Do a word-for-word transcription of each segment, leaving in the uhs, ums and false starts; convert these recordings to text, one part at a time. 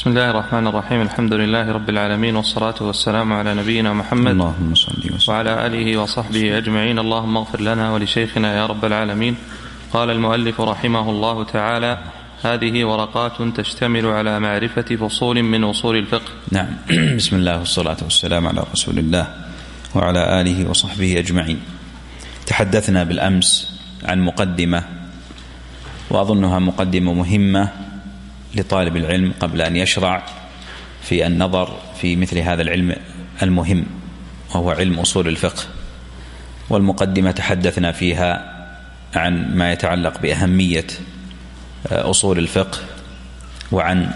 بسم الله الرحمن الرحيم. الحمد لله رب العالمين، والصلاة والسلام على نبينا محمد اللهم صل وسلم وعلى آله وصحبه أجمعين. اللهم اغفر لنا ولشيخنا يا رب العالمين. قال المؤلف رحمه الله تعالى: هذه ورقات تشتمل على معرفة فصول من أصول الفقه. نعم. بسم الله والصلاة والسلام على رسول الله وعلى آله وصحبه أجمعين. تحدثنا بالأمس عن مقدمة، وأظنها مقدمة مهمة لطالب العلم قبل أن يشرع في النظر في مثل هذا العلم المهم، وهو علم أصول الفقه. والمقدمة تحدثنا فيها عن ما يتعلق بأهمية أصول الفقه، وعن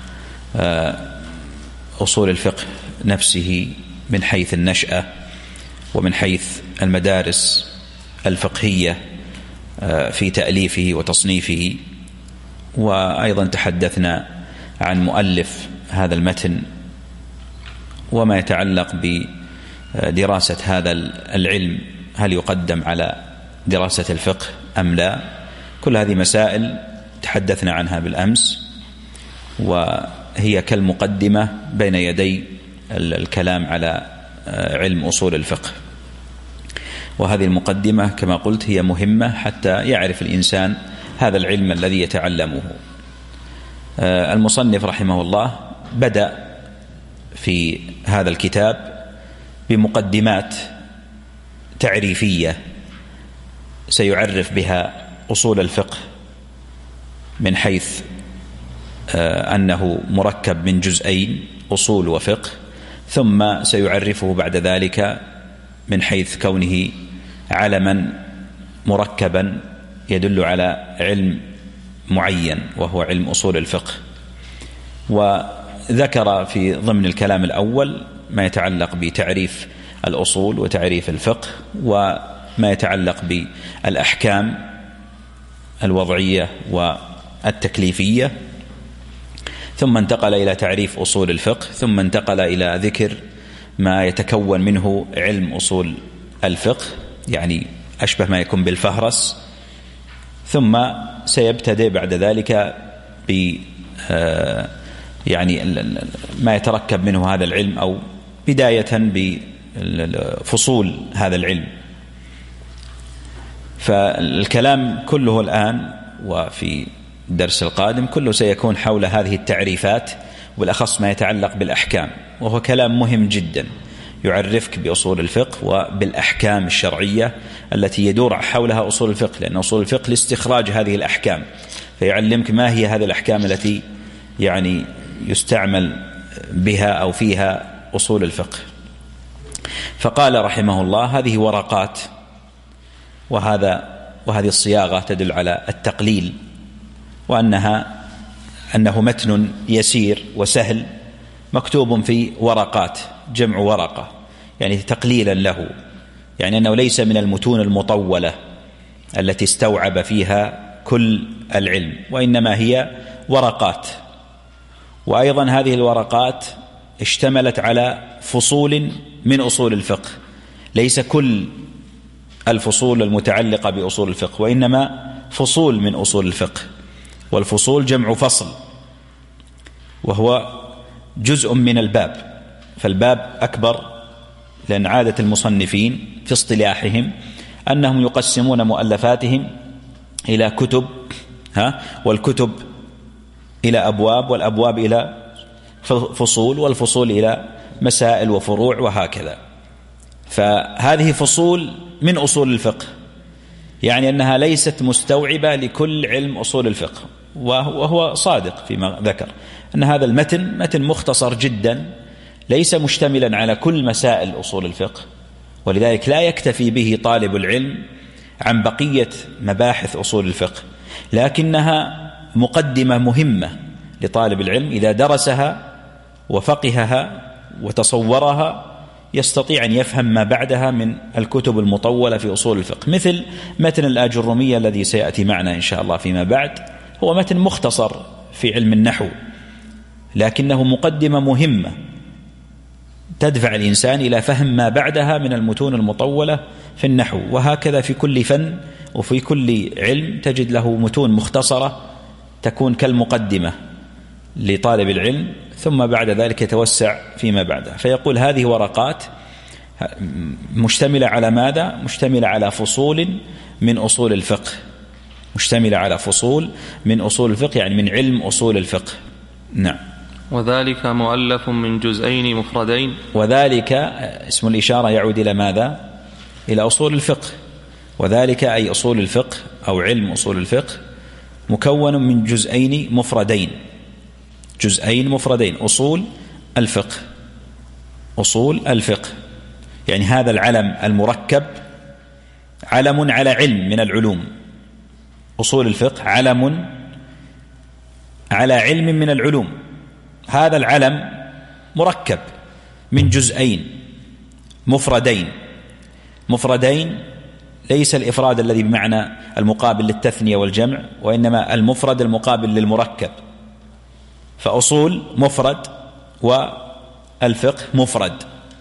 أصول الفقه نفسه من حيث النشأة ومن حيث المدارس الفقهية في تأليفه وتصنيفه. وأيضا تحدثنا عن مؤلف هذا المتن وما يتعلق بدراسة هذا العلم، هل يقدم على دراسة الفقه أم لا. كل هذه مسائل تحدثنا عنها بالأمس، وهي كالمقدمة بين يدي الكلام على علم أصول الفقه. وهذه المقدمة كما قلت هي مهمة حتى يعرف الإنسان هذا العلم الذي يتعلمه. المصنف رحمه الله بدأ في هذا الكتاب بمقدمات تعريفية سيعرف بها أصول الفقه، من حيث أنه مركب من جزئين أصول وفقه، ثم سيعرفه بعد ذلك من حيث كونه علما مركبا يدل على علم معين وهو علم أصول الفقه. وذكر في ضمن الكلام الأول ما يتعلق بتعريف الأصول وتعريف الفقه، وما يتعلق بالأحكام الوضعية والتكليفية، ثم انتقل إلى تعريف أصول الفقه، ثم انتقل إلى ذكر ما يتكون منه علم أصول الفقه، يعني أشبه ما يكون بالفهرس، ثم سيبتدئ بعد ذلك ب يعني ما يتركب منه هذا العلم، أو بداية بفصول هذا العلم. فالكلام كله الآن وفي الدرس القادم كله سيكون حول هذه التعريفات، والأخص ما يتعلق بالأحكام، وهو كلام مهم جدا يعرفك بأصول الفقه وبالأحكام الشرعية التي يدور حولها أصول الفقه، لأن أصول الفقه لاستخراج هذه الأحكام، فيعلمك ما هي هذه الأحكام التي يعني يستعمل بها أو فيها أصول الفقه. فقال رحمه الله: هذه ورقات، وهذا وهذه الصياغة تدل على التقليل، وأنها أنه متن يسير وسهل مكتوب في ورقات، جمع ورقة، يعني تقليلا له، يعني أنه ليس من المتون المطولة التي استوعب فيها كل العلم، وإنما هي ورقات. وأيضا هذه الورقات اشتملت على فصول من أصول الفقه، ليس كل الفصول المتعلقة بأصول الفقه، وإنما فصول من أصول الفقه. والفصول جمع فصل، وهو جزء من الباب، فالباب أكبر، لأن عادة المصنفين في اصطلاحهم أنهم يقسمون مؤلفاتهم إلى كتب، ها والكتب إلى أبواب، والأبواب إلى فصول، والفصول إلى مسائل وفروع، وهكذا. فهذه فصول من أصول الفقه، يعني أنها ليست مستوعبة لكل علم أصول الفقه، وهو صادق فيما ذكر أن هذا المتن متن مختصر جدا، ليس مشتملا على كل مسائل أصول الفقه، ولذلك لا يكتفي به طالب العلم عن بقية مباحث أصول الفقه، لكنها مقدمة مهمة لطالب العلم إذا درسها وفقهها وتصورها يستطيع أن يفهم ما بعدها من الكتب المطولة في أصول الفقه، مثل متن الآجرمية الذي سيأتي معنا إن شاء الله فيما بعد. هو متن مختصر في علم النحو، لكنه مقدمة مهمة تدفع الإنسان إلى فهم ما بعدها من المتون المطولة في النحو. وهكذا في كل فن وفي كل علم تجد له متون مختصرة تكون كالمقدمة، لطالب العلم، ثم بعد ذلك يتوسع فيما بعده. فيقول هذه ورقات مشتملة على ماذا؟ مشتملة على فصول من أصول الفقه، مشتملة على فصول من أصول الفقه، يعني من علم أصول الفقه. نعم. وذلك مؤلف من جزئين مفردين. وذلك اسم الإشارة يعود إلى ماذا؟ إلى أصول الفقه. وذلك أي أصول الفقه أو علم أصول الفقه مكون من جزئين مفردين، جزئين مفردين، أصول الفقه، أصول الفقه، يعني هذا العلم المركب علم على علم من العلوم. أصول الفقه علم على علم من العلوم، هذا العلم مركب من جزئين مفردين. مفردين ليس الإفراد الذي بمعنى المقابل للتثنية والجمع، وإنما المفرد المقابل للمركب. فأصول مفرد والفقه مفرد،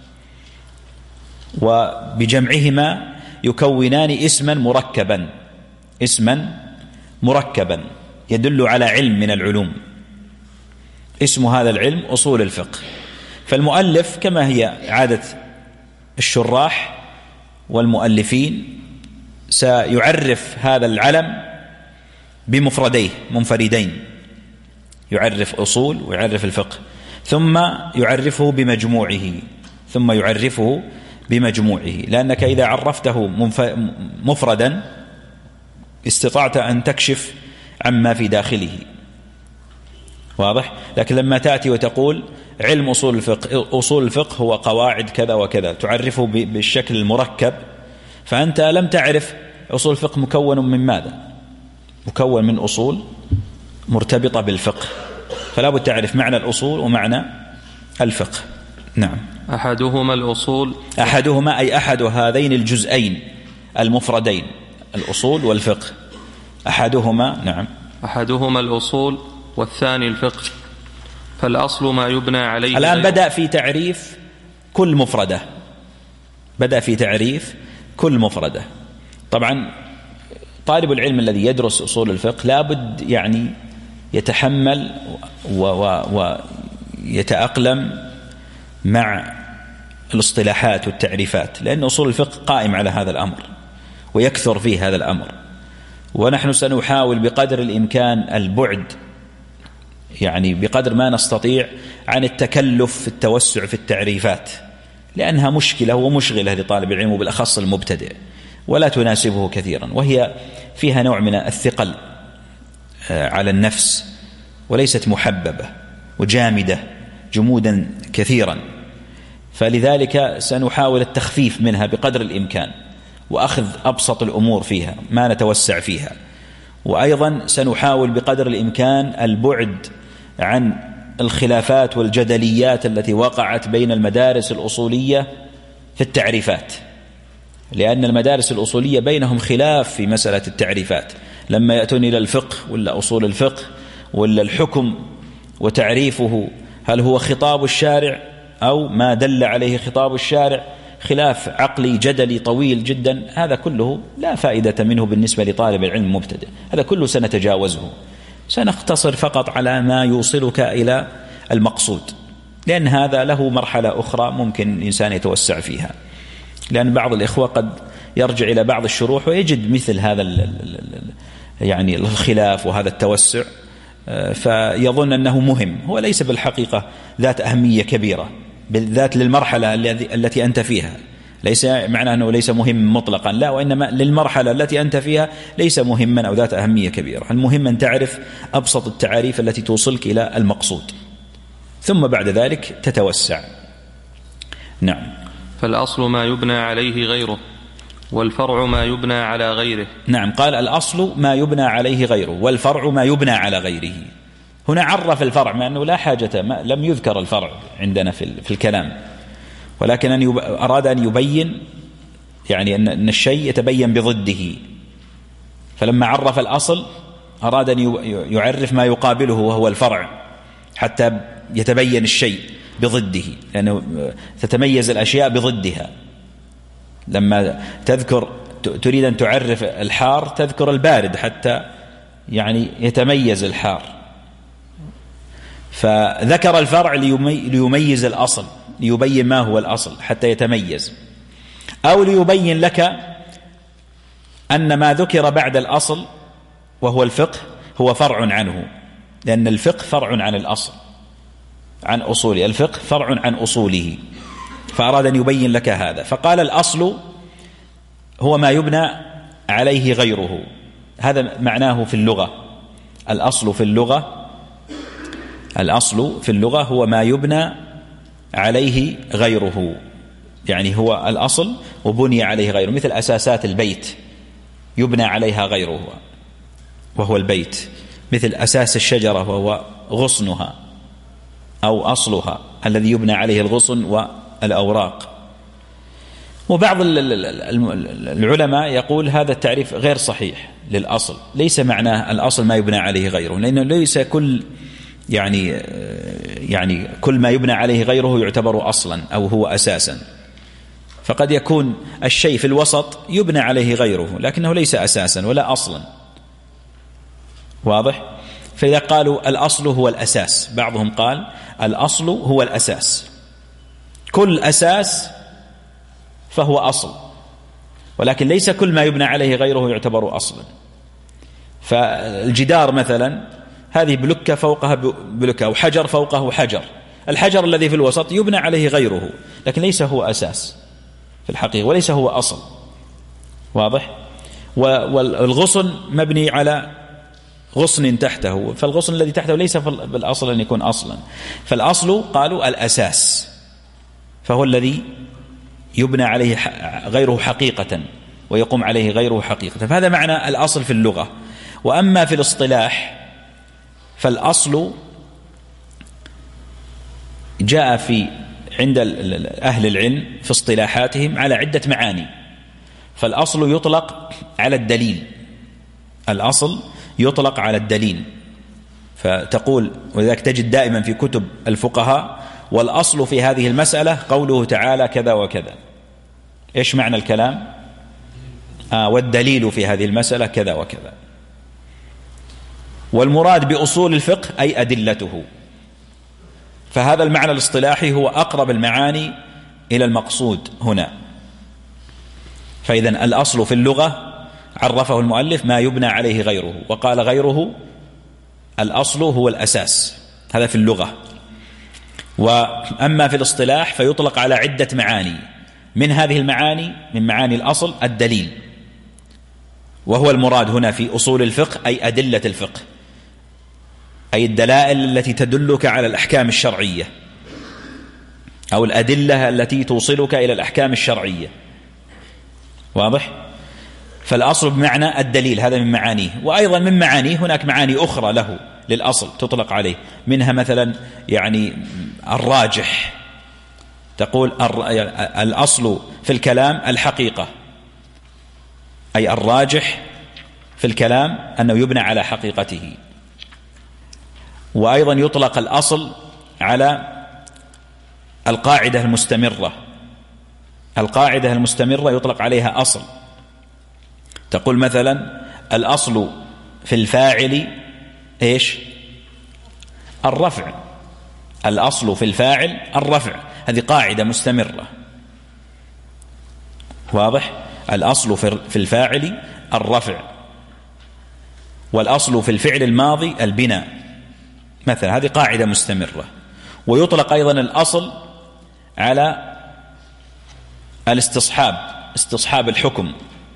وبجمعهما يكونان اسما مركبا، اسما مركبا يدل على علم من العلوم، اسم هذا العلم أصول الفقه. فالمؤلف كما هي عادة الشراح والمؤلفين سيعرف هذا العلم بمفرديه منفردين، يعرف أصول ويعرف الفقه، ثم يعرفه بمجموعه، ثم يعرفه بمجموعه، لأنك إذا عرفته مفردا استطعت أن تكشف عما في داخله، واضح؟ لكن لما تأتي وتقول علم أصول الفقه، أصول الفقه هو قواعد كذا وكذا، تعرفه بالشكل المركب، فأنت لم تعرف أصول الفقه مكون من ماذا؟ مكون من أصول مرتبطة بالفقه، فلا بد تعرف معنى الأصول ومعنى الفقه. نعم. أحدهما الأصول، أحدهما أي أحد هذين الجزئين المفردين، الأصول والفقه، أحدهما. نعم. أحدهما الأصول والثاني الفقه، فالأصل ما يبنى عليه. الآن بدأ في تعريف كل مفردة، بدأ في تعريف كل مفردة. طبعا طالب العلم الذي يدرس أصول الفقه لابد يعني يتحمل ويتأقلم مع الاصطلاحات والتعريفات، لأن أصول الفقه قائم على هذا الأمر ويكثر فيه هذا الأمر، ونحن سنحاول بقدر الإمكان البعد، يعني بقدر ما نستطيع، عن التكلف في التوسع في التعريفات، لأنها مشكلة ومشغلة لطالب العلم وبالأخص المبتدئ، ولا تناسبه كثيرا، وهي فيها نوع من الثقل على النفس، وليست محببة وجامدة جمودا كثيرا، فلذلك سنحاول التخفيف منها بقدر الإمكان وأخذ أبسط الأمور فيها، ما نتوسع فيها. وأيضا سنحاول بقدر الإمكان البعد عن الخلافات والجدليات التي وقعت بين المدارس الأصولية في التعريفات، لأن المدارس الأصولية بينهم خلاف في مسألة التعريفات، لما يأتون إلى الفقه ولا أصول الفقه ولا الحكم وتعريفه، هل هو خطاب الشارع أو ما دل عليه خطاب الشارع، خلاف عقلي جدلي طويل جدا، هذا كله لا فائدة منه بالنسبة لطالب العلم المبتدئ، هذا كله سنتجاوزه، سنختصر فقط على ما يوصلك إلى المقصود، لأن هذا له مرحلة أخرى ممكن الإنسان يتوسع فيها، لأن بعض الإخوة قد يرجع إلى بعض الشروح ويجد مثل هذا يعني الخلاف وهذا التوسع، فيظن أنه مهم، هو ليس بالحقيقة ذات أهمية كبيرة، بالذات للمرحلة التي أنت فيها، ليس معنى أنه ليس مهم مطلقا، لا، وإنما للمرحلة التي أنت فيها ليس مهما أو ذات أهمية كبيرة، المهم أن تعرف أبسط التعاريف التي توصلك إلى المقصود، ثم بعد ذلك تتوسع. نعم. فالأصل ما يبنى عليه غيره، والفرع ما يبنى على غيره. نعم، قال الأصل ما يبنى عليه غيره، والفرع ما يبنى على غيره. هنا عرف الفرع، مع أنه لا حاجة، ما لم يذكر الفرع عندنا في, في الكلام، ولكن أن يب... أراد أن يبين يعني أن, أن الشيء يتبين بضده، فلما عرف الأصل أراد أن يعرف ما يقابله وهو الفرع، حتى يتبين الشيء بضده، لأنه تتميز الأشياء بضدها. لما تذكر تريد أن تعرف الحار تذكر البارد حتى يعني يتميز الحار، فذكر الفرع ليميز الأصل، ليبين ما هو الأصل حتى يتميز، أو ليبين لك أن ما ذكر بعد الأصل وهو الفقه هو فرع عنه، لأن الفقه فرع عن الأصل، عن أصوله، الفقه فرع عن أصوله، فأراد أن يبين لك هذا. فقال الأصل هو ما يبنى عليه غيره، هذا معناه في اللغة. الأصل في اللغة الأصل في اللغة هو ما يبنى عليه غيره، يعني هو الأصل وبني عليه غيره، مثل أساسات البيت يبنى عليها غيره وهو البيت، مثل أساس الشجرة وهو غصنها أو أصلها الذي يبنى عليه الغصن والأوراق. وبعض العلماء يقول هذا التعريف غير صحيح للأصل، ليس معناه الأصل ما يبنى عليه غيره، لأنه ليس كل يعني يعني كل ما يبنى عليه غيره يعتبر أصلا أو هو أساسا، فقد يكون الشيء في الوسط يبنى عليه غيره لكنه ليس أساسا ولا أصلا، واضح؟ فإذا قالوا الأصل هو الأساس، بعضهم قال الأصل هو الأساس، كل أساس فهو أصل، ولكن ليس كل ما يبنى عليه غيره يعتبر أصلا. فالجدار مثلا هذه بلكة فوقها بلكة أو حجر فوقه حجر، الحجر الذي في الوسط يبنى عليه غيره لكن ليس هو أساس في الحقيقة وليس هو أصل، واضح؟ والغصن مبني على غصن تحته، فالغصن الذي تحته ليس بالأصل أن يكون أصلا، فالأصل قالوا الأساس، فهو الذي يبنى عليه غيره حقيقة ويقوم عليه غيره حقيقة، فهذا معنى الأصل في اللغة. وأما في الاصطلاح فالأصل جاء في عند أهل العلم في اصطلاحاتهم على عدة معاني. فالأصل يطلق على الدليل، الأصل يطلق على الدليل، فتقول ولذلك تجد دائما في كتب الفقهاء والأصل في هذه المسألة قوله تعالى كذا وكذا. إيش معنى الكلام؟ آه والدليل في هذه المسألة كذا وكذا. والمراد بأصول الفقه أي أدلته، فهذا المعنى الاصطلاحي هو أقرب المعاني إلى المقصود هنا. فإذن الأصل في اللغة عرفه المؤلف ما يبنى عليه غيره، وقال غيره الأصل هو الأساس، هذا في اللغة. وأما في الاصطلاح فيطلق على عدة معاني، من هذه المعاني من معاني الأصل الدليل، وهو المراد هنا في أصول الفقه أي أدلة الفقه، أي الدلائل التي تدلك على الأحكام الشرعية أو الأدلة التي توصلك إلى الأحكام الشرعية، واضح؟ فالأصل بمعنى الدليل، هذا من معانيه. وأيضا من معانيه هناك معاني أخرى له للأصل تطلق عليه، منها مثلا يعني الراجح، تقول الأصل في الكلام الحقيقة، أي الراجح في الكلام أنه يبنى على حقيقته. وأيضا يطلق الأصل على القاعدة المستمرة، القاعدة المستمرة يطلق عليها أصل، تقول مثلا الأصل في الفاعل إيش؟ الرفع، الأصل في الفاعل الرفع، هذه قاعدة مستمرة، واضح؟ الأصل في الفاعل الرفع، والأصل في الفعل الماضي البناء مثلا، هذه قاعدة مستمرة. ويطلق أيضا الأصل على الاستصحاب، استصحاب الحكم،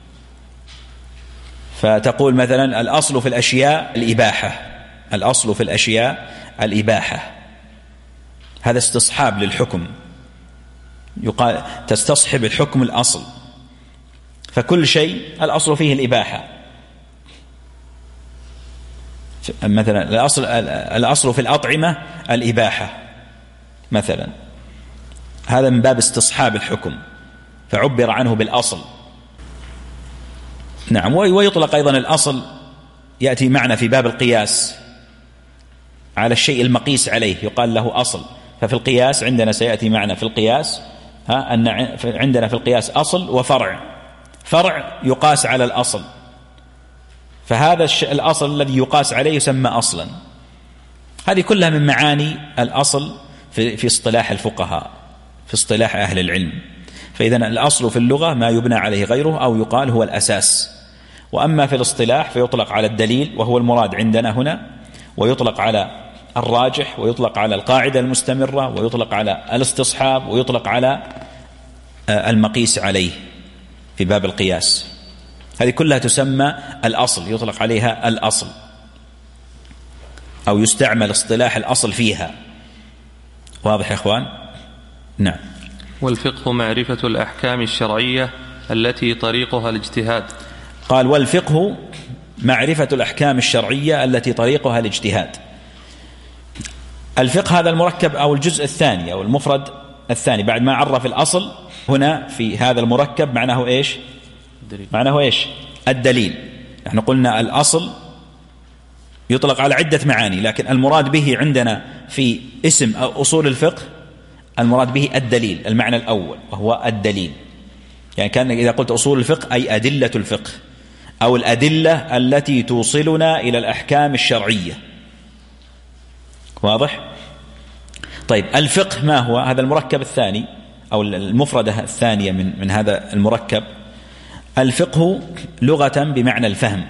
فتقول مثلا الأصل في الأشياء الإباحة، الأصل في الأشياء الإباحة، هذا استصحاب للحكم، يقال تستصحب الحكم الأصل، فكل شيء الأصل فيه الإباحة. مثلا الأصل, الأصل في الأطعمة الإباحة مثلا، هذا من باب استصحاب الحكم فعبر عنه بالأصل. نعم. ويطلق أيضا الأصل، يأتي معنا في باب القياس على الشيء المقيس عليه يقال له أصل، ففي القياس عندنا سيأتي معنا في القياس ها أن عندنا في القياس أصل وفرع، فرع يقاس على الأصل، فهذا الأصل الذي يقاس عليه يسمى أصلا. هذه كلها من معاني الأصل في, في اصطلاح الفقهاء، في اصطلاح أهل العلم. فإذا الأصل في اللغة ما يبنى عليه غيره أو يقال هو الأساس. وأما في الاصطلاح فيطلق على الدليل وهو المراد عندنا هنا، ويطلق على الراجح، ويطلق على القاعدة المستمرة، ويطلق على الاستصحاب، ويطلق على المقيس عليه في باب القياس. هذه كلها تسمى الأصل، يطلق عليها الأصل أو يستعمل اصطلاح الأصل فيها. واضح يا إخوان؟ نعم. والفقه معرفة الأحكام الشرعية التي طريقها الاجتهاد. قال والفقه معرفة الأحكام الشرعية التي طريقها الاجتهاد. الفقه هذا المركب أو الجزء الثاني أو المفرد الثاني بعد ما عرف الأصل، هنا في هذا المركب معناه إيش؟ الدليل. معناه إيش؟ الدليل. نحن قلنا الأصل يطلق على عدة معاني، لكن المراد به عندنا في اسم أو أصول الفقه المراد به الدليل، المعنى الأول وهو الدليل. يعني كان إذا قلت أصول الفقه أي أدلة الفقه أو الأدلة التي توصلنا إلى الأحكام الشرعية. واضح؟ طيب الفقه ما هو؟ هذا المركب الثاني أو المفردة الثانية من, من هذا المركب. الفقه لغة بمعنى الفهم.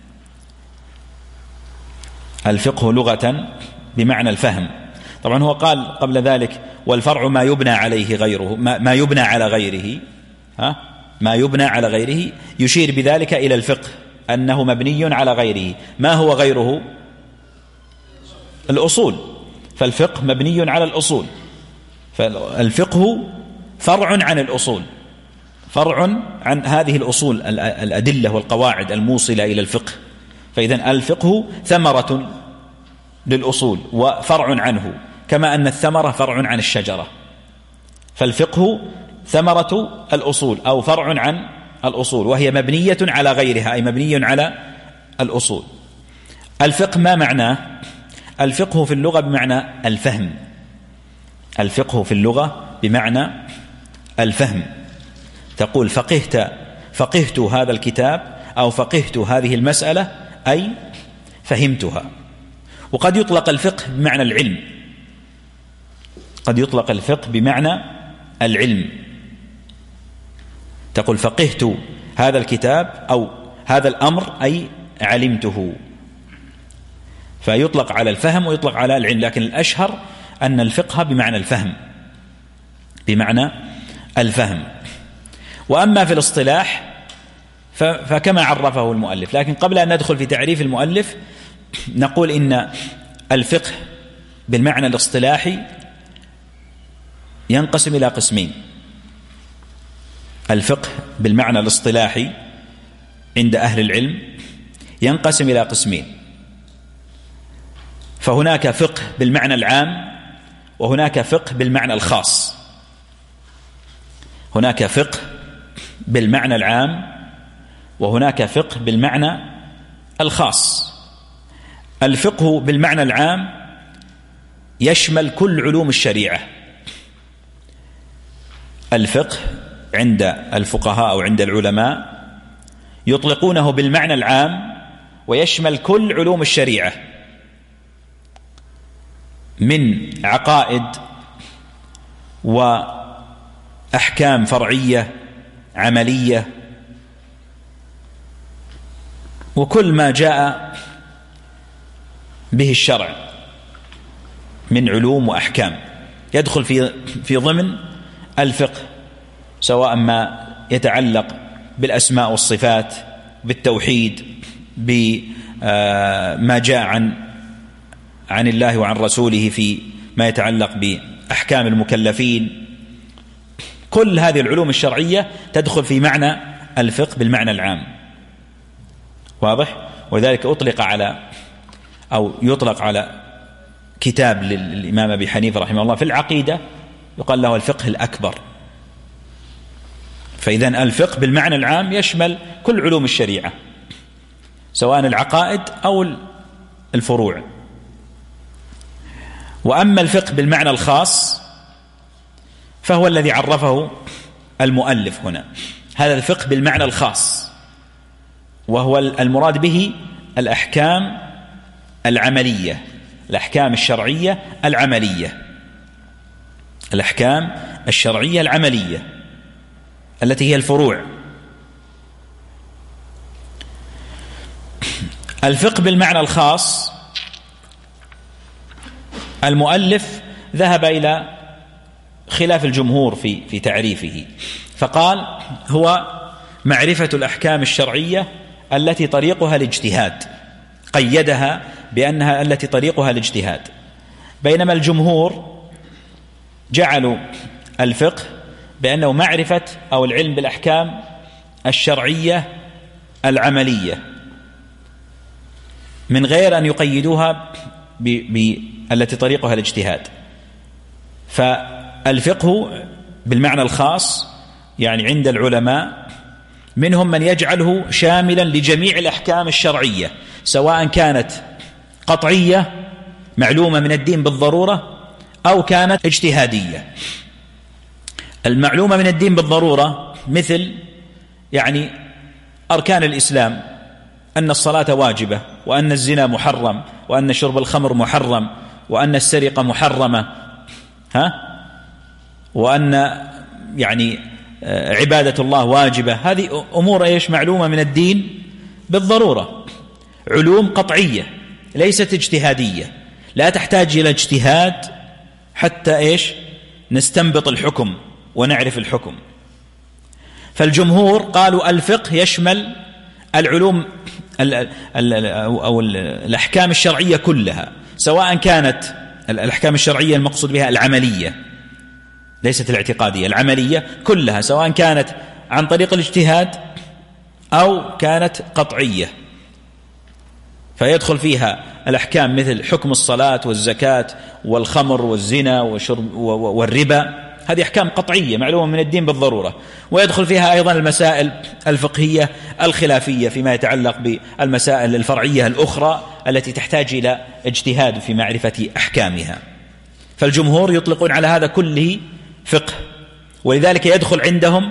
الفقه لغة بمعنى الفهم. طبعا هو قال قبل ذلك والفرع ما يبنى عليه غيره، ما, ما يبنى على غيره، ها؟ ما يبنى على غيره، يشير بذلك إلى الفقه أنه مبني على غيره. ما هو غيره؟ الأصول. فالفقه مبني على الأصول، فالفقه فرع عن الأصول، فرع عن هذه الأصول الأدلة والقواعد الموصلة إلى الفقه. فإذن الفقه ثمرة للأصول وفرع عنه، كما أن الثمرة فرع عن الشجرة. فالفقه ثمرة الأصول أو فرع عن الأصول، وهي مبنية على غيرها أي مبني على الأصول. الفقه ما معناه؟ الفقه في اللغة بمعنى الفهم. الفقه في اللغة بمعنى الفهم. تقول فقهت فقهت هذا الكتاب أو فقهت هذه المسألة أي فهمتها. وقد يطلق الفقه بمعنى العلم، قد يطلق الفقه بمعنى العلم. تقول فقهت هذا الكتاب أو هذا الأمر أي علمته. فيطلق على الفهم ويطلق على العلم، لكن الأشهر أن الفقه بمعنى الفهم، بمعنى الفهم. وأما في الاصطلاح فكما عرفه المؤلف. لكن قبل أن ندخل في تعريف المؤلف نقول إن الفقه بالمعنى الاصطلاحي ينقسم إلى قسمين. الفقه بالمعنى الاصطلاحي عند أهل العلم ينقسم إلى قسمين. فهناك فقه بالمعنى العام وهناك فقه بالمعنى الخاص. هناك فقه بالمعنى العام وهناك فقه بالمعنى الخاص. الفقه بالمعنى العام يشمل كل علوم الشريعة. الفقه عند الفقهاء أو عند العلماء يطلقونه بالمعنى العام ويشمل كل علوم الشريعة من عقائد وأحكام فرعية عملية وكل ما جاء به الشرع من علوم وأحكام يدخل في في ضمن الفقه، سواء ما يتعلق بالأسماء والصفات، بالتوحيد، بما جاء عن عن الله وعن رسوله في ما يتعلق بأحكام المكلفين. كل هذه العلوم الشرعية تدخل في معنى الفقه بالمعنى العام. واضح؟ وذلك أطلق على أو يطلق على كتاب للإمام أبي حنيفة رحمه الله في العقيدة يقال له الفقه الأكبر. فإذن الفقه بالمعنى العام يشمل كل علوم الشريعة سواء العقائد أو الفروع. وأما الفقه بالمعنى الخاص فهو الذي عرفه المؤلف هنا. هذا الفقه بالمعنى الخاص وهو المراد به الأحكام العملية الأحكام الشرعية العملية، الأحكام الشرعية العملية التي هي الفروع. الفقه بالمعنى الخاص المؤلف ذهب إلى خلاف الجمهور في في تعريفه، فقال هو معرفة الأحكام الشرعية التي طريقها الاجتهاد، قيدها بأنها التي طريقها الاجتهاد، بينما الجمهور جعلوا الفقه بأنه معرفة أو العلم بالأحكام الشرعية العملية من غير أن يقيدوها بالتي طريقها الاجتهاد. فالفقه بالمعنى الخاص يعني عند العلماء منهم من يجعله شاملا لجميع الأحكام الشرعية، سواء كانت قطعية معلومة من الدين بالضرورة أو كانت اجتهادية. المعلومة من الدين بالضرورة مثل يعني أركان الإسلام، أن الصلاة واجبة، وأن الزنا محرم، وأن شرب الخمر محرم، وأن السرقة محرمة، ها وأن يعني عبادة الله واجبة. هذه أمور إيش معلومة من الدين بالضرورة، علوم قطعية ليست اجتهادية، لا تحتاج إلى اجتهاد حتى إيش نستنبط الحكم ونعرف الحكم. فالجمهور قالوا الفقه يشمل العلوم أو الأحكام الشرعية كلها، سواء كانت الأحكام الشرعية المقصود بها العملية ليست الاعتقادية، العملية كلها، سواء كانت عن طريق الاجتهاد أو كانت قطعية، فيدخل فيها الأحكام مثل حكم الصلاة والزكاة والخمر والزنا والشرب والربا، هذه أحكام قطعية معلومة من الدين بالضرورة. ويدخل فيها أيضا المسائل الفقهية الخلافية فيما يتعلق بالمسائل الفرعية الأخرى التي تحتاج إلى اجتهاد في معرفة أحكامها. فالجمهور يطلقون على هذا كله فقه، ولذلك يدخل عندهم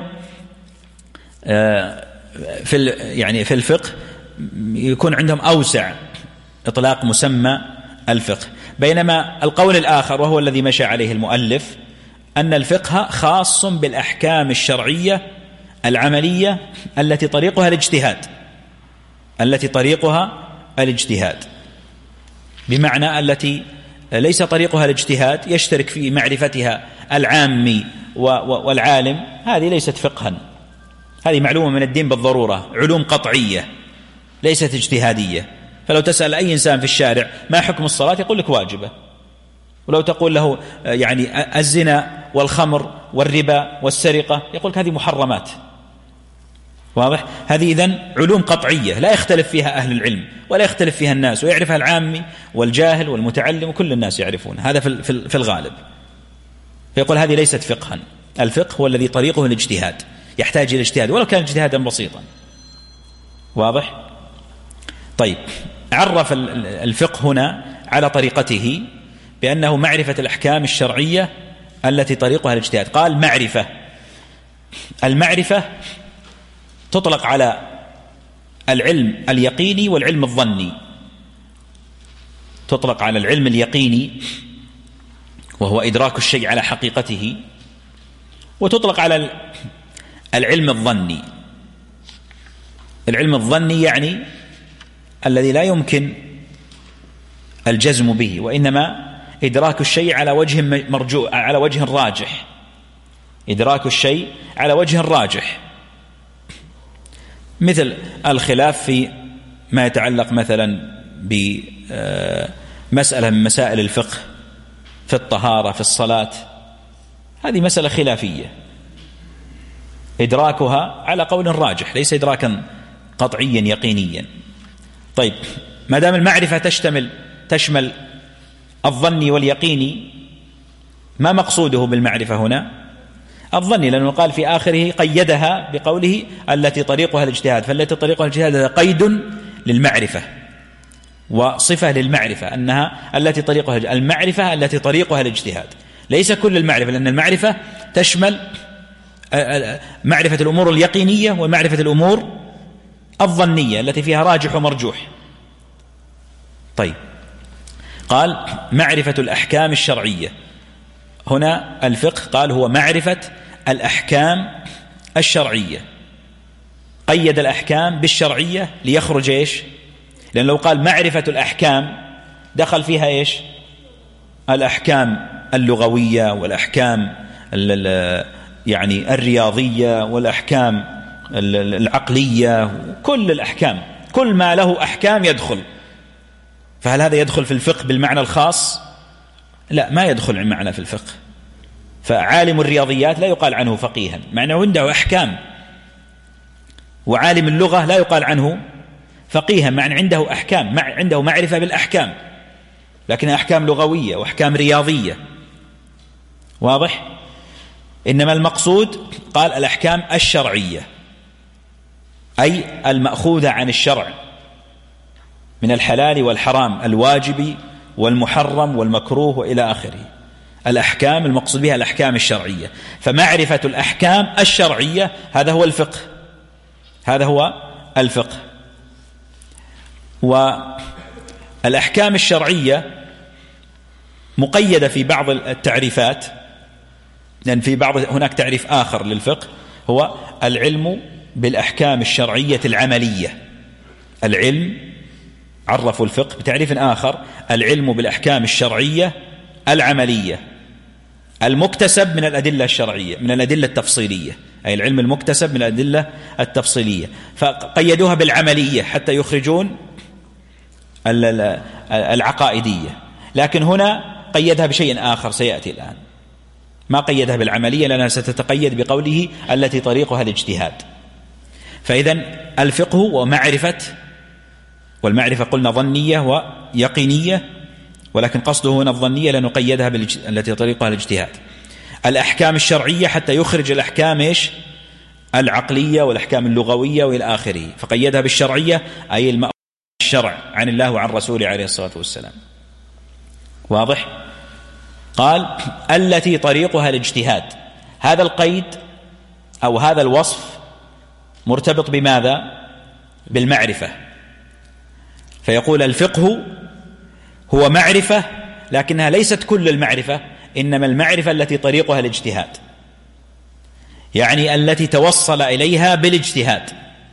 في يعني في الفقه يكون عندهم أوسع إطلاق مسمى الفقه. بينما القول الآخر وهو الذي مشى عليه المؤلف أن الفقه خاص بالأحكام الشرعية العملية التي طريقها الاجتهاد، التي طريقها الاجتهاد بمعنى التي ليس طريقها الاجتهاد يشترك في معرفتها العامي والعالم، هذه ليست فقها، هذه معلومة من الدين بالضرورة، علوم قطعية ليست اجتهادية. فلو تسأل أي إنسان في الشارع ما حكم الصلاة يقول لك واجبة، ولو تقول له يعني الزنا والخمر والربا والسرقة يقول لك هذه محرمات. واضح؟ هذه إذن علوم قطعية لا يختلف فيها أهل العلم ولا يختلف فيها الناس، ويعرفها العامي والجاهل والمتعلم وكل الناس يعرفون هذا في الغالب. فيقول هذه ليست فقها، الفقه هو الذي طريقه الاجتهاد، يحتاج إلى اجتهاد ولو كان اجتهادا بسيطا. واضح؟ طيب، عرف الفقه هنا على طريقته بأنه معرفة الأحكام الشرعية التي طريقها الاجتهاد. قال معرفة، المعرفة تطلق على العلم اليقيني والعلم الظني. تطلق على العلم اليقيني وهو إدراك الشيء على حقيقته، وتطلق على العلم الظني. العلم الظني يعني الذي لا يمكن الجزم به، وإنما إدراك الشيء على وجه مرجوح، على وجه راجح، إدراك الشيء على وجه راجح، مثل الخلاف في ما يتعلق مثلا بمسألة من مسائل الفقه في الطهارة في الصلاة، هذه مسألة خلافية إدراكها على قول راجح ليس إدراكا قطعيا يقينيا. طيب، ما دام المعرفة تشتمل تشمل الظني واليقيني، ما مقصوده بالمعرفة هنا؟ الظني، لأنه قال في آخره قيدها بقوله التي طريقها الاجتهاد، فالتي طريقها الاجتهاد هذا قيد للمعرفة وصفة للمعرفة أنها التي طريقها المعرفة التي طريقها الاجتهاد، ليس كل المعرفة، لأن المعرفة تشمل معرفة الأمور اليقينية ومعرفة الأمور الظنية التي فيها راجح ومرجوح. طيب، قال معرفة الأحكام الشرعية. هنا الفقه قال هو معرفة الأحكام الشرعية، قيد الأحكام بالشرعية ليخرج إيش؟ لأن لو قال معرفة الأحكام دخل فيها إيش؟ الأحكام اللغوية والأحكام يعني الرياضية والأحكام العقلية، كل الأحكام، كل ما له أحكام يدخل. فهل هذا يدخل في الفقه بالمعنى الخاص؟ لا، ما يدخل معنى في الفقه. فعالم الرياضيات لا يقال عنه فقيها مع أنه عنده أحكام، وعالم اللغة لا يقال عنه فقيها مع أن عنده أحكام، مع عنده معرفة بالأحكام، لكنها أحكام لغوية وأحكام رياضية. واضح؟ إنما المقصود قال الأحكام الشرعية، أي المأخوذة عن الشرع من الحلال والحرام، الواجب والمحرم والمكروه وإلى آخره. الأحكام المقصود بها الأحكام الشرعية. فمعرفة الأحكام الشرعية هذا هو الفقه، هذا هو الفقه. والأحكام الشرعية مقيدة في بعض التعريفات، لأن في بعض هناك تعريف آخر للفقه هو العلم بالأحكام الشرعية العملية. العلم عرفوا الفقه بتعريف آخر، العلم بالأحكام الشرعية العملية المكتسب من الأدلة الشرعية، من الأدلة التفصيلية، أي العلم المكتسب من الأدلة التفصيلية. فقيدوها بالعملية حتى يخرجون العقائدية، لكن هنا قيدها بشيء آخر سيأتي الآن. ما قيدها بالعملية لأنها ستتقيد بقوله التي طريقها الاجتهاد. فإذن الفقه ومعرفة، والمعرفة قلنا ظنية ويقينية، ولكن قصده هنا الظنية لأنه قيدها التي طريقها الاجتهاد. الأحكام الشرعية حتى يخرج الأحكام إيش؟ العقلية والأحكام اللغوية وإلى آخره، فقيدها بالشرعية أي المأخوذ الشرع عن الله وعن رسوله عليه الصلاة والسلام. واضح؟ قال التي طريقها الاجتهاد. هذا القيد أو هذا الوصف مرتبط بماذا؟ بالمعرفة. فيقول الفقه هو معرفة، لكنها ليست كل المعرفة، إنما المعرفة التي طريقها الاجتهاد، يعني التي توصل إليها بالاجتهاد،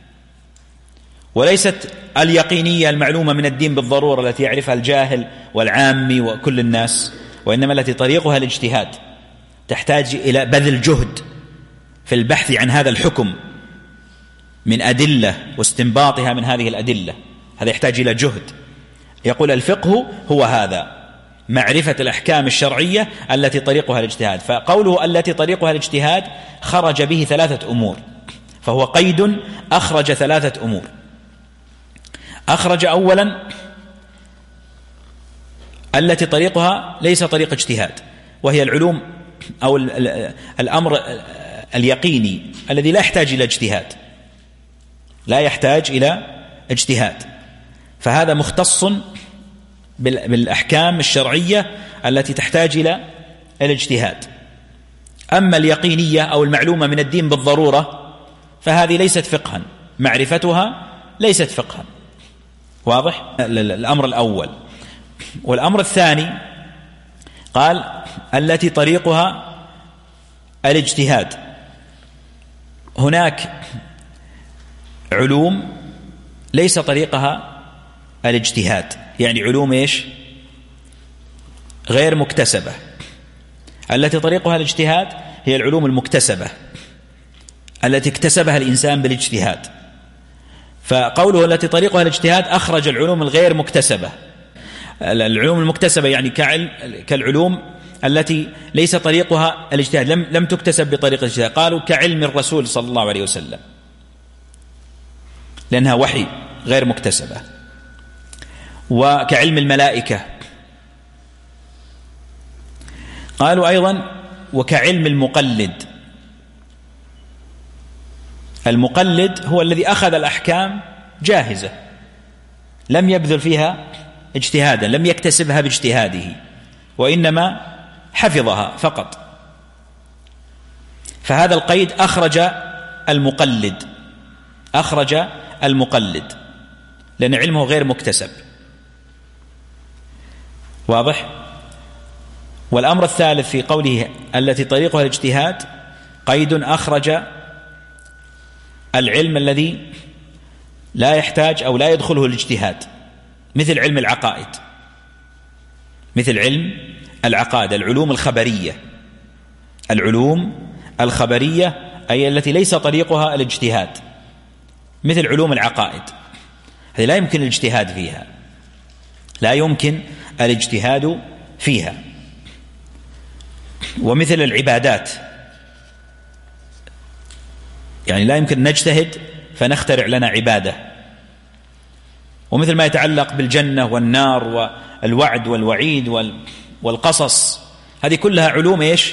وليست اليقينية المعلومة من الدين بالضرورة التي يعرفها الجاهل والعامي وكل الناس، وإنما التي طريقها الاجتهاد، تحتاج إلى بذل جهد في البحث عن هذا الحكم من أدلة واستنباطها من هذه الأدلة، هذا يحتاج إلى جهد. يقول الفقه هو هذا، معرفة الأحكام الشرعية التي طريقها الاجتهاد. فقوله التي طريقها الاجتهاد خرج به ثلاثة أمور، فهو قيد أخرج ثلاثة أمور. أخرج أولا التي طريقها ليس طريق اجتهاد، وهي العلوم أو الأمر اليقيني الذي لا يحتاج إلى اجتهاد، لا يحتاج إلى اجتهاد، فهذا مختص بالأحكام الشرعية التي تحتاج إلى الاجتهاد. أما اليقينية أو المعلومة من الدين بالضرورة فهذه ليست فقها، معرفتها ليست فقها. واضح؟ الأمر الأول. والأمر الثاني قال التي طريقها الاجتهاد. هناك علوم ليس طريقها الاجتهاد، يعني علوم إيش؟ غير مكتسبة. التي طريقها الاجتهاد هي العلوم المكتسبة التي اكتسبها الإنسان بالاجتهاد. فقوله التي طريقها الاجتهاد أخرج العلوم الغير مكتسبة. العلوم المكتسبة يعني كالعلوم التي ليس طريقها الاجتهاد، لم لم تكتسب بطريقة الاجتهاد. قالوا كعلم الرسول صلى الله عليه وسلم، لأنها وحي غير مكتسبة، وكعلم الملائكة. قالوا أيضا وكعلم المقلد. المقلد هو الذي أخذ الأحكام جاهزة، لم يبذل فيها اجتهادا، لم يكتسبها باجتهاده، وإنما حفظها فقط. فهذا القيد أخرج المقلد، أخرج المقلد لأن علمه غير مكتسب. واضح؟ والأمر الثالث في قوله التي طريقها الاجتهاد قيد أخرج العلم الذي لا يحتاج أو لا يدخله الاجتهاد، مثل علم العقائد، مثل علم العقائد، العلوم الخبرية، العلوم الخبرية أي التي ليس طريقها الاجتهاد، مثل علوم العقائد، هذه لا يمكن الاجتهاد فيها، لا يمكن الاجتهاد فيها. ومثل العبادات، يعني لا يمكن نجتهد فنخترع لنا عبادة. ومثل ما يتعلق بالجنة والنار والوعد والوعيد والقصص، هذه كلها علوم إيش؟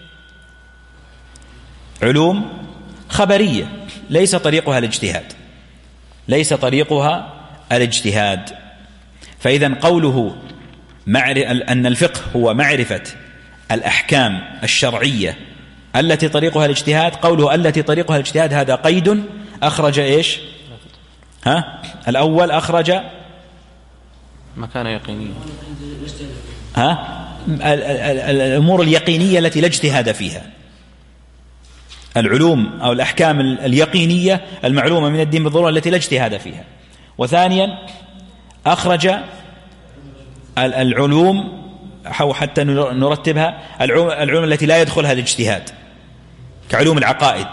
علوم خبرية ليس طريقها الاجتهاد، ليس طريقها الاجتهاد. فإذا قوله أن الفقه هو معرفة الأحكام الشرعية التي طريقها الاجتهاد، قوله التي طريقها الاجتهاد هذا قيد أخرج إيش؟ ها؟ الأول أخرج مكان يقيني، ها؟ الأمور اليقينية التي لا اجتهاد فيها، العلوم أو الأحكام اليقينية المعلومة من الدين بالضرورة التي لا اجتهاد فيها. وثانيا أخرج العلوم، أو حتى نرتبها، العلوم التي لا يدخلها الاجتهاد كعلوم العقائد،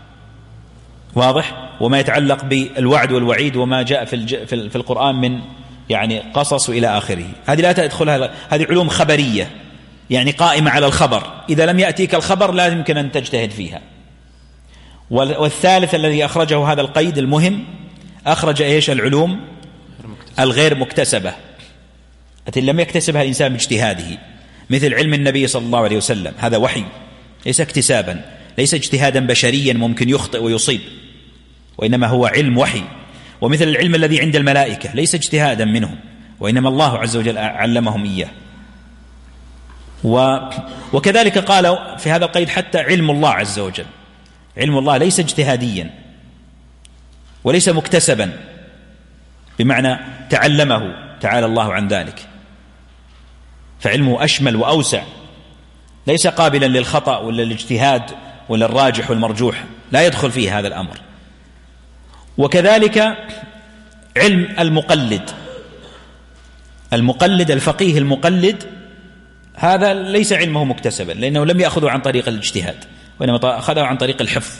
واضح؟ وما يتعلق بالوعد والوعيد وما جاء في في القرآن من يعني قصص إلى آخره، هذه لا تدخلها، هذه علوم خبرية يعني قائمة على الخبر، إذا لم يأتيك الخبر لا يمكن أن تجتهد فيها. والثالث الذي أخرجه هذا القيد المهم، أخرج إيش؟ العلوم الغير مكتسبة التي لم يكتسبها الإنسان باجتهاده، مثل علم النبي صلى الله عليه وسلم، هذا وحي ليس اكتسابا، ليس اجتهادا بشريا ممكن يخطئ ويصيب، وإنما هو علم وحي. ومثل العلم الذي عند الملائكة ليس اجتهادا منهم، وإنما الله عز وجل علمهم إياه. وكذلك قالوا في هذا القيد حتى علم الله عز وجل، علم الله ليس اجتهاديا وليس مكتسبا بمعنى تعلمه تعالى الله عن ذلك، فعلمه أشمل وأوسع، ليس قابلا للخطأ ولا الاجتهاد ولا الراجح والمرجوح، لا يدخل فيه هذا الأمر. وكذلك علم المقلد، المقلد الفقيه المقلد هذا ليس علمه مكتسبا، لأنه لم يأخذه عن طريق الاجتهاد، وإنما أخذه عن طريق الحفظ،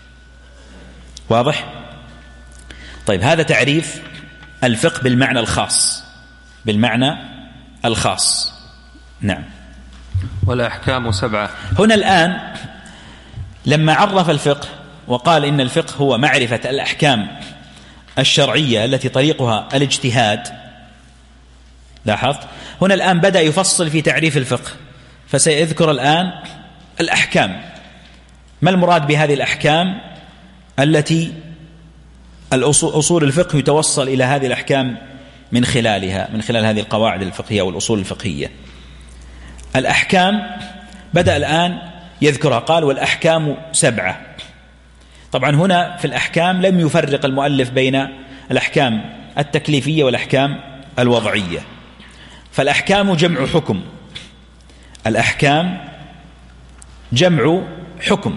واضح؟ طيب، هذا تعريف الفقه بالمعنى الخاص، بالمعنى الخاص. نعم. والأحكام سبعة. هنا الآن لما عرف الفقه وقال إن الفقه هو معرفة الأحكام الشرعية التي طريقها الاجتهاد، لاحظت هنا الآن بدأ يفصل في تعريف الفقه، فسيذكر الآن الأحكام. ما المراد بهذه الأحكام التي الأصول الفقه يتوصل إلى هذه الأحكام من خلالها، من خلال هذه القواعد الفقهية والأصول الفقهية؟ الأحكام بدأ الآن يذكرها، قال والأحكام سبعة. طبعا هنا في الأحكام لم يفرق المؤلف بين الأحكام التكليفية والأحكام الوضعية، فالأحكام جمع حكم، الأحكام جمع حكم،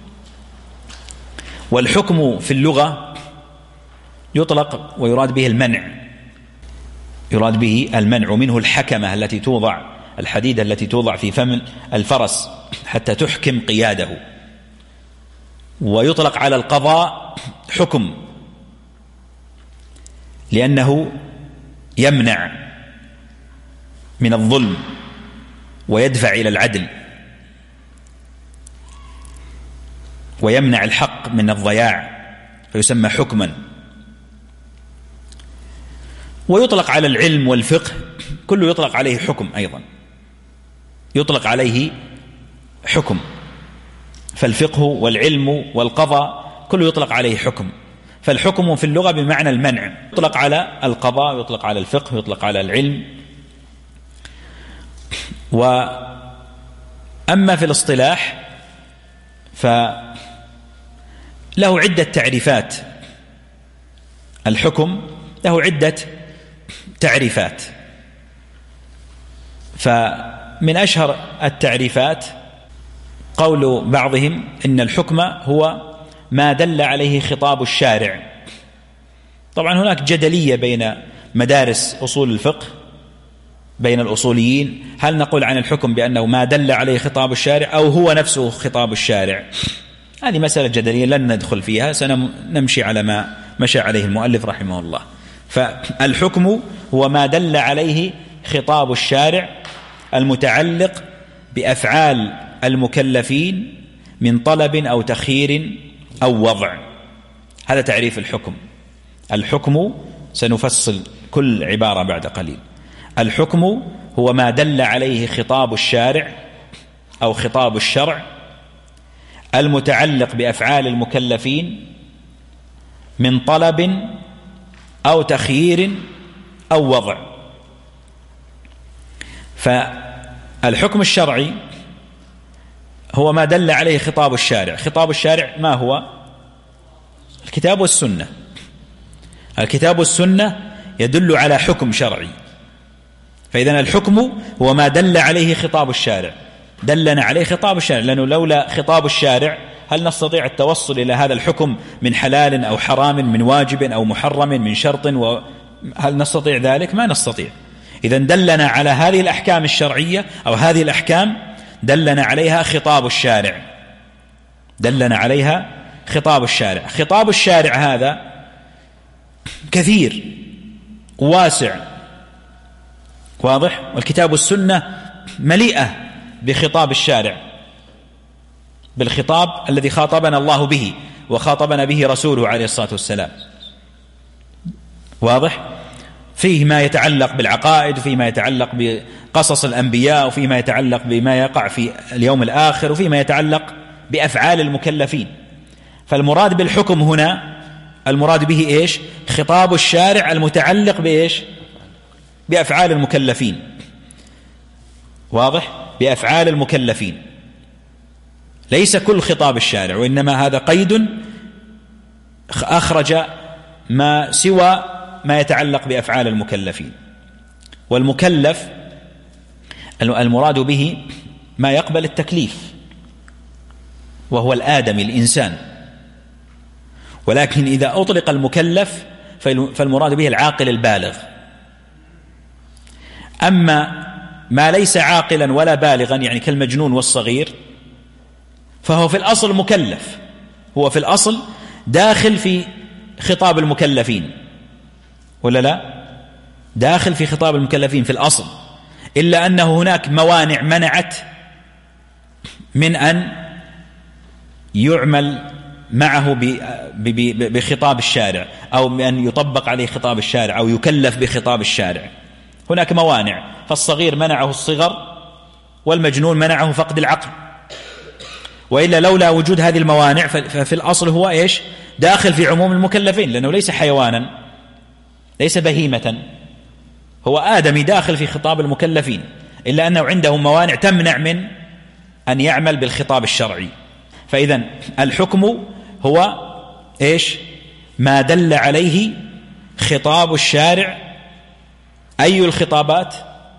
والحكم في اللغة يطلق ويراد به المنع، يراد به المنع، ومنه الحكمة التي توضع، الحديدة التي توضع في فم الفرس حتى تحكم قياده. ويطلق على القضاء حكم لأنه يمنع من الظلم ويدفع إلى العدل ويمنع الحق من الضياع، فيسمى حكما. ويطلق على العلم والفقه، كله يطلق عليه حكم، أيضا يطلق عليه حكم، فالفقه والعلم والقضاء كله يطلق عليه حكم. فالحكم في اللغة بمعنى المنع، يطلق على القضاء، يطلق على الفقه، يطلق على العلم. وأما في الاصطلاح فله عدة تعريفات، الحكم له عدة تعريفات. فمن أشهر التعريفات قول بعضهم إن الحكم هو ما دل عليه خطاب الشارع. طبعا هناك جدلية بين مدارس أصول الفقه بين الأصوليين، هل نقول عن الحكم بأنه ما دل عليه خطاب الشارع أو هو نفسه خطاب الشارع؟ هذه مسألة جدلية لن ندخل فيها، سنمشي على ما مشى عليه المؤلف رحمه الله. فالحكم هو ما دل عليه خطاب الشارع المتعلق بأفعال المكلفين من طلب أو تخيير أو وضع. هذا تعريف الحكم. الحكم سنفصل كل عبارة بعد قليل. الحكم هو ما دل عليه خطاب الشارع أو خطاب الشرع المتعلق بأفعال المكلفين من طلب أو تخيير أو وضع. فالحكم الشرعي هو ما دل عليه خطاب الشارع. خطاب الشارع ما هو؟ الكتاب والسنة. الكتاب والسنة يدل على حكم شرعي. فإذن الحكم هو ما دل عليه خطاب الشارع، دلنا عليه خطاب الشارع، لأنه لولا خطاب الشارع هل نستطيع التوصل إلى هذا الحكم من حلال أو حرام، من واجب أو محرم، من شرط، هل نستطيع ذلك؟ ما نستطيع. إذن دلنا على هذه الأحكام الشرعية أو هذه الأحكام دلنا عليها خطاب الشارع، دلنا عليها خطاب الشارع. خطاب الشارع هذا كثير واسع واضح، والكتاب والسنة مليئة بخطاب الشارع، بالخطاب الذي خاطبنا الله به وخاطبنا به رسوله عليه الصلاة والسلام. واضح؟ فيه ما يتعلق بالعقائد، وفيه ما يتعلق بقصص الأنبياء، وفيه ما يتعلق بما يقع في اليوم الآخر، وفيه ما يتعلق بأفعال المكلفين. فالمراد بالحكم هنا المراد به إيش؟ خطاب الشارع المتعلق بإيش؟ بأفعال المكلفين. واضح؟ بأفعال المكلفين، ليس كل خطاب الشارع، وإنما هذا قيد أخرج ما سوى ما يتعلق بأفعال المكلفين. والمكلف المراد به ما يقبل التكليف، وهو الآدمي الإنسان. ولكن إذا أطلق المكلف فالمراد به العاقل البالغ. أما ما ليس عاقلا ولا بالغا، يعني كالمجنون والصغير، فهو في الأصل مكلف، هو في الأصل داخل في خطاب المكلفين، ولا لا؟ داخل في خطاب المكلفين في الأصل، إلا أنه هناك موانع منعت من أن يعمل معه بخطاب الشارع، أو بأن يطبق عليه خطاب الشارع، أو يكلف بخطاب الشارع. هناك موانع، فالصغير منعه الصغر، والمجنون منعه فقد العقل. وإلا لولا وجود هذه الموانع ففي الأصل هو إيش؟ داخل في عموم المكلفين، لأنه ليس حيوانا، ليس بهيمة، هو آدمي داخل في خطاب المكلفين، إلا أنه عنده موانع تمنع من أن يعمل بالخطاب الشرعي. فإذن الحكم هو إيش؟ ما دل عليه خطاب الشارع. أي الخطابات؟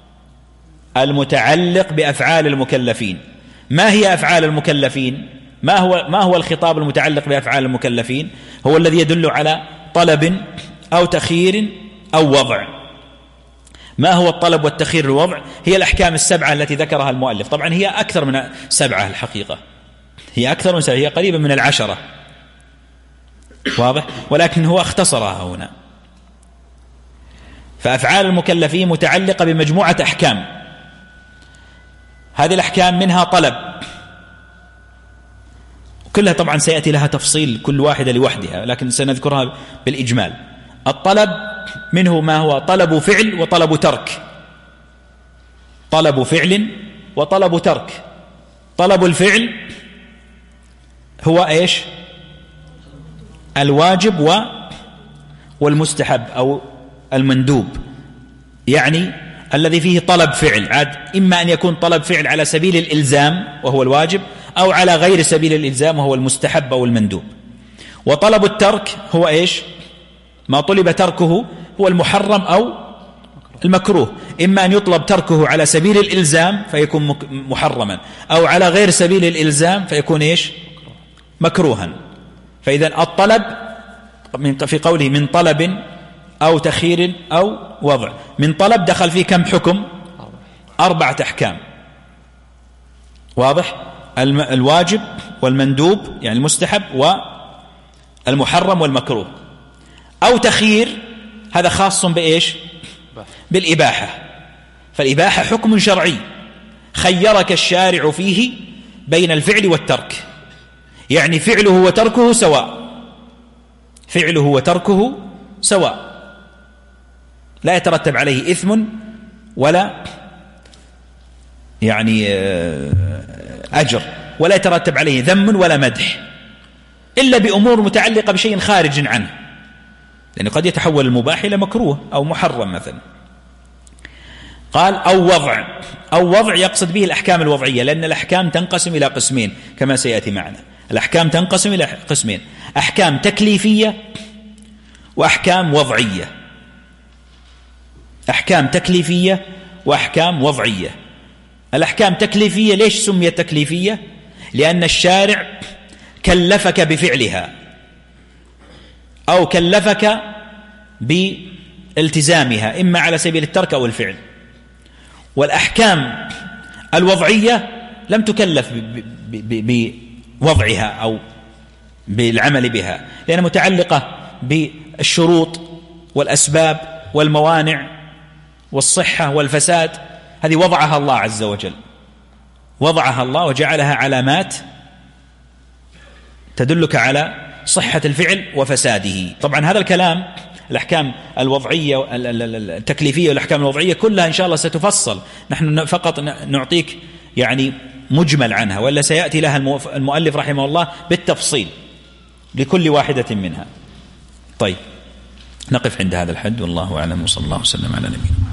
المتعلق بأفعال المكلفين. ما هي أفعال المكلفين؟ ما هو ما هو الخطاب المتعلق بأفعال المكلفين؟ هو الذي يدل على طلب أو تخيير أو وضع. ما هو الطلب والتخيير والوضع؟ هي الأحكام السبعة التي ذكرها المؤلف. طبعا هي أكثر من سبعة الحقيقة، هي أكثر من سبعة، هي قريبة من العشرة، واضح؟ ولكن هو اختصرها هنا. فأفعال المكلفين متعلقة بمجموعة أحكام، هذه الأحكام منها طلب، كلها طبعا سيأتي لها تفصيل كل واحدة لوحدها، لكن سنذكرها بالإجمال. الطلب منه ما هو طلب فعل وطلب ترك، طلب فعل وطلب ترك. طلب الفعل هو إيش؟ الواجب و والمستحب أو المندوب، يعني الذي فيه طلب فعل، عاد إما أن يكون طلب فعل على سبيل الإلزام وهو الواجب، أو على غير سبيل الإلزام وهو المستحب أو المندوب. وطلب الترك هو إيش؟ ما طلب تركه هو المحرم أو المكروه إما أن يطلب تركه على سبيل الإلزام فيكون محرما، أو على غير سبيل الإلزام فيكون إيش؟ مكروها. فإذا الطلب في قوله من طلب أو تخير أو وضع، من طلب دخل فيه كم حكم؟ أربعة أحكام، واضح؟ الواجب والمندوب يعني المستحب والمحرم والمكروه. أو تخير هذا خاص بإيش؟ بالإباحة، فالإباحة حكم شرعي خيرك الشارع فيه بين الفعل والترك، يعني فعله وتركه سواء، فعله وتركه سواء، لا يترتب عليه إثم ولا يعني أجر، ولا يترتب عليه ذم ولا مدح، إلا بأمور متعلقة بشيء خارج عنه، لأنه قد يتحول المباح إلى مكروه أو محرم مثلا. قال أو وضع، أو وضع يقصد به الأحكام الوضعية، لأن الأحكام تنقسم إلى قسمين كما سيأتي معنا. الأحكام تنقسم إلى قسمين: أحكام تكليفية وأحكام وضعية. أحكام تكليفية وأحكام وضعية. الأحكام تكليفية ليش سميت تكليفية؟ لأن الشارع كلفك بفعلها أو كلفك بالتزامها، إما على سبيل الترك أو الفعل. والأحكام الوضعية لم تكلف بوضعها أو بالعمل بها، لأنها متعلقة بالشروط والأسباب والموانع والصحة والفساد، هذه وضعها الله عز وجل، وضعها الله وجعلها علامات تدلك على صحة الفعل وفساده. طبعا هذا الكلام الأحكام الوضعية التكليفية والأحكام الوضعية كلها إن شاء الله ستفصل، نحن فقط نعطيك يعني مجمل عنها، ولا سيأتي لها المؤلف رحمه الله بالتفصيل لكل واحدة منها. طيب نقف عند هذا الحد، والله أعلم، وصلى الله وسلم على نبينا.